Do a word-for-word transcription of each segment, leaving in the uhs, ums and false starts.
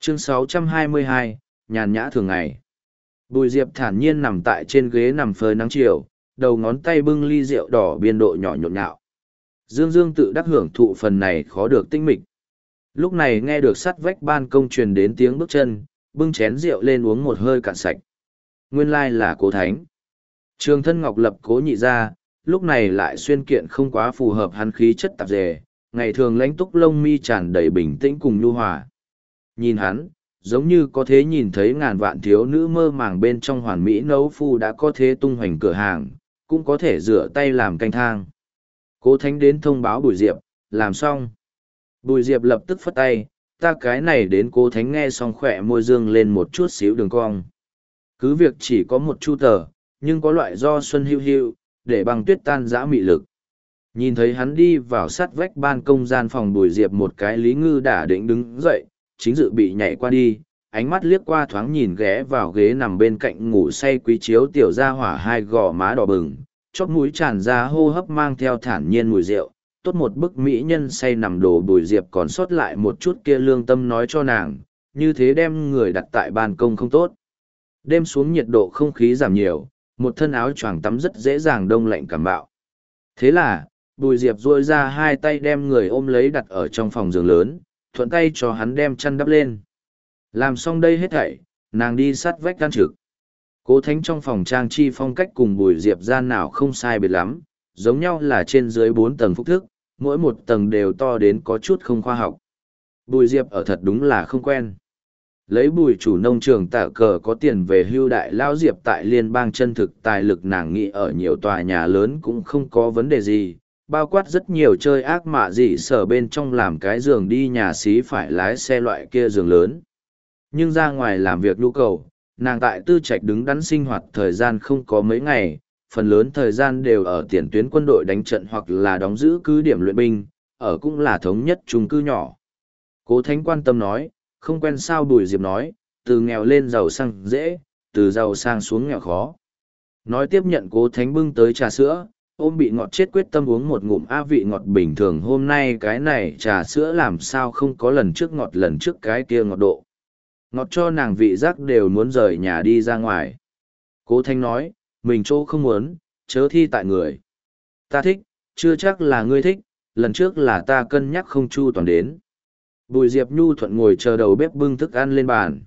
Chương sáu trăm hai mươi hai, nhàn nhã thường ngày. Bùi Diệp thản nhiên nằm tại trên ghế nằm phơi nắng chiều, đầu ngón tay bưng ly rượu đỏ biên độ nhỏ nhộn nhạo. Dương Dương tự đắc hưởng thụ phần này khó được tinh mịch. Lúc này nghe được sắt vách ban công truyền đến tiếng bước chân, bưng chén rượu lên uống một hơi cạn sạch. Nguyên lai là Cố Thánh. Trường thân ngọc lập Cố nhị ra, lúc này lại xuyên kiện không quá phù hợp hắn khí chất tạp dề, ngày thường lãnh túc lông mi tràn đầy bình tĩnh cùng nhu hòa. Nhìn hắn, giống như có thế nhìn thấy ngàn vạn thiếu nữ mơ màng bên trong hoàn mỹ nấu phu đã có thế tung hoành cửa hàng, cũng có thể rửa tay làm canh thang. Cố Thánh đến thông báo Bùi Diệp, làm xong. Bùi Diệp lập tức phất tay, ta cái này đến Cố Thánh nghe xong khỏe môi dương lên một chút xíu đường cong. Cứ việc chỉ có một chu tờ, nhưng có loại do xuân hưu hưu, để băng tuyết tan dã mị lực. Nhìn thấy hắn đi vào sát vách ban công gian phòng Bùi Diệp một cái lý ngư đã định đứng dậy, chính dự bị nhảy qua đi, ánh mắt liếc qua thoáng nhìn ghé vào ghế nằm bên cạnh ngủ say quý chiếu tiểu ra hỏa hai gò má đỏ bừng, chóp mũi tràn ra hô hấp mang theo thản nhiên mùi rượu, tốt một bức mỹ nhân say nằm đồ. Bùi Diệp còn sót lại một chút kia lương tâm nói cho nàng, như thế đem người đặt tại ban công không tốt. Đêm xuống nhiệt độ không khí giảm nhiều, một thân áo choàng tắm rất dễ dàng đông lạnh cảm bạo. Thế là, Bùi Diệp duỗi ra hai tay đem người ôm lấy đặt ở trong phòng giường lớn, thuận tay cho hắn đem chăn đắp lên. Làm xong đây hết thảy, nàng đi sát vách can trực. Cố Thánh trong phòng trang chi phong cách cùng Bùi Diệp gian nào không sai biệt lắm, giống nhau là trên dưới bốn tầng phúc thức, mỗi một tầng đều to đến có chút không khoa học. Bùi Diệp ở thật đúng là không quen. Lấy Bùi chủ nông trường tạ cờ có tiền về hưu đại lao Diệp tại liên bang chân thực tài lực, nàng nghĩ ở nhiều tòa nhà lớn cũng không có vấn đề gì, bao quát rất nhiều chơi ác mạ gì sở bên trong làm cái giường đi nhà xí phải lái xe loại kia giường lớn. Nhưng ra ngoài làm việc nhu cầu, nàng tại tư trạch đứng đắn sinh hoạt thời gian không có mấy ngày, phần lớn thời gian đều ở tiền tuyến quân đội đánh trận hoặc là đóng giữ cứ điểm luyện binh, ở cũng là thống nhất chung cư nhỏ. Cố Thánh quan tâm nói, không quen sao? Bùi Diệp nói, từ nghèo lên giàu sang dễ, từ giàu sang xuống nghèo khó. Nói tiếp nhận Cố Thánh bưng tới trà sữa, ôm bị ngọt chết quyết tâm uống một ngụm a vị ngọt bình thường. Hôm nay cái này trà sữa làm sao không có lần trước ngọt, lần trước cái kia ngọt độ. Ngọt cho nàng vị giác đều muốn rời nhà đi ra ngoài. Cố Thánh nói, mình chỗ không muốn, chớ thi tại người. Ta thích, chưa chắc là ngươi thích, lần trước là ta cân nhắc không chu toàn đến. Bùi Diệp nhu thuận ngồi chờ đầu bếp bưng thức ăn lên bàn.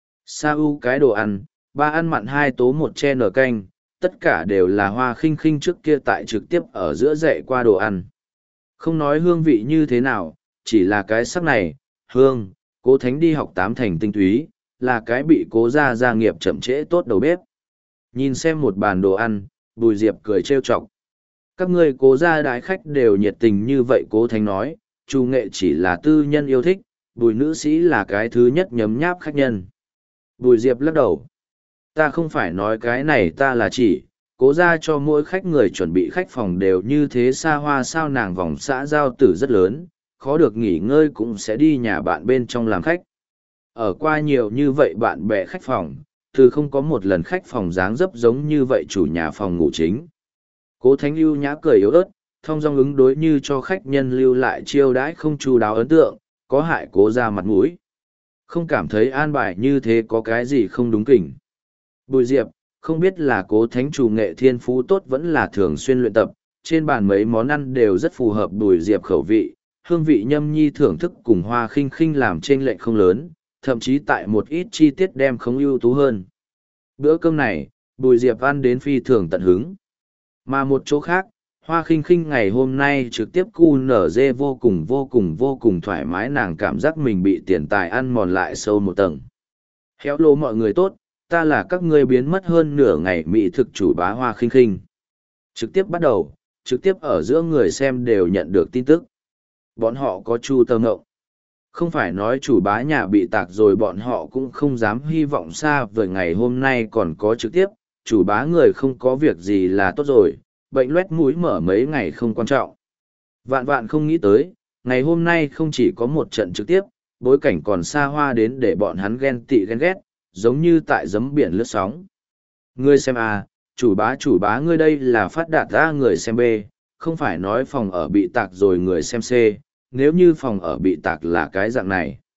Sa u cái đồ ăn, ba ăn mặn hai tố một che nở canh, tất cả đều là Hoa Khinh Khinh trước kia tại trực tiếp ở giữa dạy qua đồ ăn. Không nói hương vị như thế nào, chỉ là cái sắc này, hương, Cố Thánh đi học tám thành tinh túy, là cái bị Cố gia gia nghiệp chậm trễ tốt đầu bếp. Nhìn xem một bàn đồ ăn, Bùi Diệp cười trêu chọc. Các ngươi Cố gia đái khách đều nhiệt tình như vậy. Cố Thánh nói, Chu Nghệ chỉ là tư nhân yêu thích, Bùi nữ sĩ là cái thứ nhất nhấm nháp khách nhân. Bùi Diệp lắc đầu. Ta không phải nói cái này, ta là chỉ, Cố gia cho mỗi khách người chuẩn bị khách phòng đều như thế xa hoa sao? Nàng vòng xã giao tử rất lớn, khó được nghỉ ngơi cũng sẽ đi nhà bạn bên trong làm khách. Ở qua nhiều như vậy bạn bè khách phòng, từ không có một lần khách phòng dáng dấp giống như vậy chủ nhà phòng ngủ chính. Cố Thánh ưu nhã cười yếu ớt, thong dong ứng đối như cho khách nhân lưu lại chiêu đãi không chu đáo ấn tượng, có hại Cố gia mặt mũi. Không cảm thấy an bài như thế có cái gì không đúng kỉnh. Bùi Diệp, không biết là Cố Thánh chủ nghệ thiên phú tốt vẫn là thường xuyên luyện tập, trên bàn mấy món ăn đều rất phù hợp Bùi Diệp khẩu vị, hương vị nhâm nhi thưởng thức cùng Hoa Khinh Khinh làm chênh lệch không lớn, thậm chí tại một ít chi tiết đem không ưu tú hơn. Bữa cơm này, Bùi Diệp ăn đến phi thường tận hứng. Mà một chỗ khác, Hoa Khinh Khinh ngày hôm nay trực tiếp cu nở dê vô cùng vô cùng vô cùng thoải mái, nàng cảm giác mình bị tiền tài ăn mòn lại sâu một tầng. Khéo lô mọi người tốt, ta là các ngươi biến mất hơn nửa ngày mỹ thực chủ bá Hoa Khinh Khinh. Trực tiếp bắt đầu, trực tiếp ở giữa người xem đều nhận được tin tức. Bọn họ có chu tâm ngộng. Không phải nói chủ bá nhà bị tạc rồi bọn họ cũng không dám hy vọng xa vời, ngày hôm nay còn có trực tiếp, chủ bá người không có việc gì là tốt rồi, bệnh loét mũi mở mấy ngày không quan trọng. Vạn vạn không nghĩ tới, ngày hôm nay không chỉ có một trận trực tiếp, bối cảnh còn xa hoa đến để bọn hắn ghen tị ghen ghét, giống như tại giấm biển lướt sóng. Ngươi xem à, chủ bá chủ bá ngươi đây là phát đạt ra người xem B, không phải nói phòng ở bị tạc rồi người xem C, nếu như phòng ở bị tạc là cái dạng này.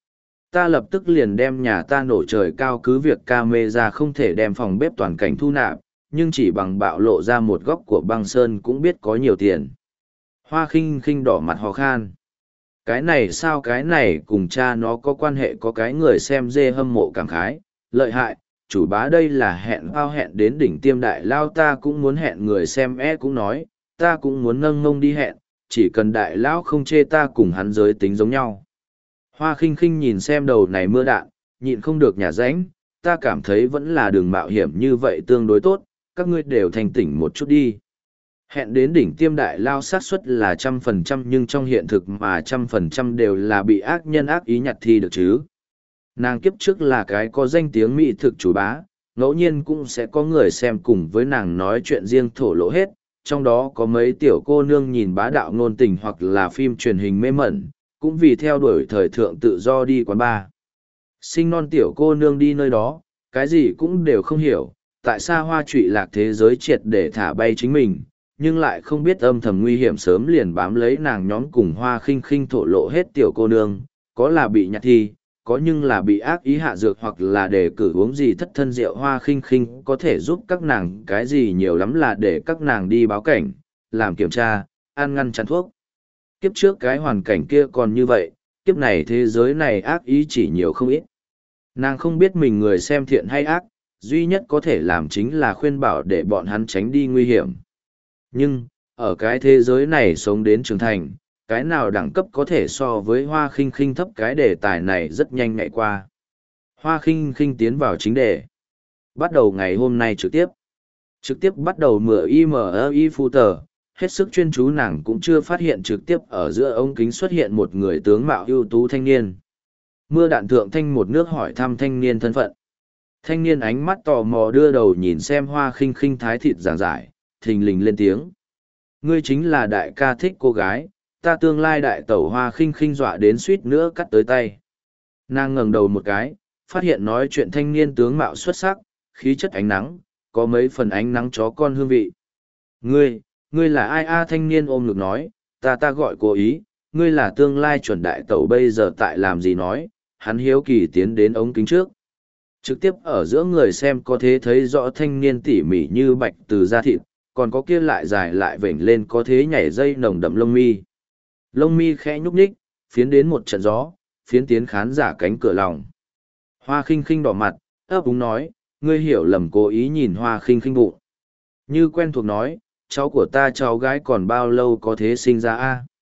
Ta lập tức liền đem nhà ta nổ trời cao, cứ việc camera không thể đem phòng bếp toàn cảnh thu nạp, nhưng chỉ bằng bạo lộ ra một góc của băng sơn cũng biết có nhiều tiền. Hoa khinh khinh đỏ mặt hò khan. Cái này sao cái này cùng cha nó có quan hệ, có cái người xem dê hâm mộ cảm khái, lợi hại, chủ bá đây là hẹn bao hẹn đến đỉnh tiêm đại lao, ta cũng muốn hẹn, người xem e cũng nói, ta cũng muốn nâng mông đi hẹn, chỉ cần đại lão không chê ta cùng hắn giới tính giống nhau. Hoa khinh khinh nhìn xem đầu này mưa đạn, nhịn không được nhả ránh, ta cảm thấy vẫn là đường mạo hiểm như vậy tương đối tốt, các ngươi đều thành tỉnh một chút đi. Hẹn đến đỉnh tiêm đại lao xác suất là trăm phần trăm, nhưng trong hiện thực mà trăm phần trăm đều là bị ác nhân ác ý nhặt thi được chứ. Nàng kiếp trước là cái có danh tiếng mỹ thực chủ bá, ngẫu nhiên cũng sẽ có người xem cùng với nàng nói chuyện riêng thổ lộ hết, trong đó có mấy tiểu cô nương nhìn bá đạo ngôn tình hoặc là phim truyền hình mê mẩn, cũng vì theo đuổi thời thượng tự do đi quán bar. Sinh non tiểu cô nương đi nơi đó, cái gì cũng đều không hiểu, tại sao hoa trụy lạc thế giới triệt để thả bay chính mình, nhưng lại không biết âm thầm nguy hiểm sớm liền bám lấy nàng nhóm cùng hoa khinh khinh thổ lộ hết tiểu cô nương, có là bị nhặt thi, có nhưng là bị ác ý hạ dược hoặc là để cử uống gì thất thân rượu. Hoa khinh khinh có thể giúp các nàng cái gì nhiều lắm là để các nàng đi báo cảnh, làm kiểm tra, ăn ngăn chặn thuốc. Kiếp trước cái hoàn cảnh kia còn như vậy, kiếp này thế giới này ác ý chỉ nhiều không ít. Nàng không biết mình người xem thiện hay ác, duy nhất có thể làm chính là khuyên bảo để bọn hắn tránh đi nguy hiểm. Nhưng, ở cái thế giới này sống đến trưởng thành, cái nào đẳng cấp có thể so với hoa khinh khinh thấp, cái đề tài này rất nhanh nhạy qua. Hoa khinh khinh tiến vào chính đề. Bắt đầu ngày hôm nay trực tiếp. Trực tiếp bắt đầu mười i em i phu tờ, hết sức chuyên chú, nàng cũng chưa phát hiện trực tiếp ở giữa ống kính xuất hiện một người tướng mạo ưu tú thanh niên. Mưa đạn thượng thanh một nước hỏi thăm thanh niên thân phận. Thanh niên ánh mắt tò mò đưa đầu nhìn xem hoa khinh khinh thái thịt giảng giải, thình lình lên tiếng. Ngươi chính là đại ca thích cô gái, ta tương lai đại tẩu. Hoa khinh khinh dọa đến suýt nữa cắt tới tay. Nàng ngẩng đầu một cái, phát hiện nói chuyện thanh niên tướng mạo xuất sắc, khí chất ánh nắng, có mấy phần ánh nắng chó con hương vị. Ngươi, ngươi là ai? A thanh niên ôm ngực nói, ta ta gọi cô ý, ngươi là tương lai chuẩn đại tẩu bây giờ tại làm gì? Nói, hắn hiếu kỳ tiến đến ống kính trước. Trực tiếp ở giữa người xem có thể thấy rõ thanh niên tỉ mỉ như bạch từ da thịt, còn có kia lại dài lại vểnh lên có thế nhảy dây nồng đậm lông mi. Lông mi khẽ nhúc nhích, phiến đến một trận gió, phiến tiến khán giả cánh cửa lòng. Hoa khinh khinh đỏ mặt, ấp úng nói, ngươi hiểu lầm, cố ý nhìn hoa khinh khinh bụng. Như quen thuộc nói, cháu của ta cháu gái còn bao lâu có thế sinh ra a?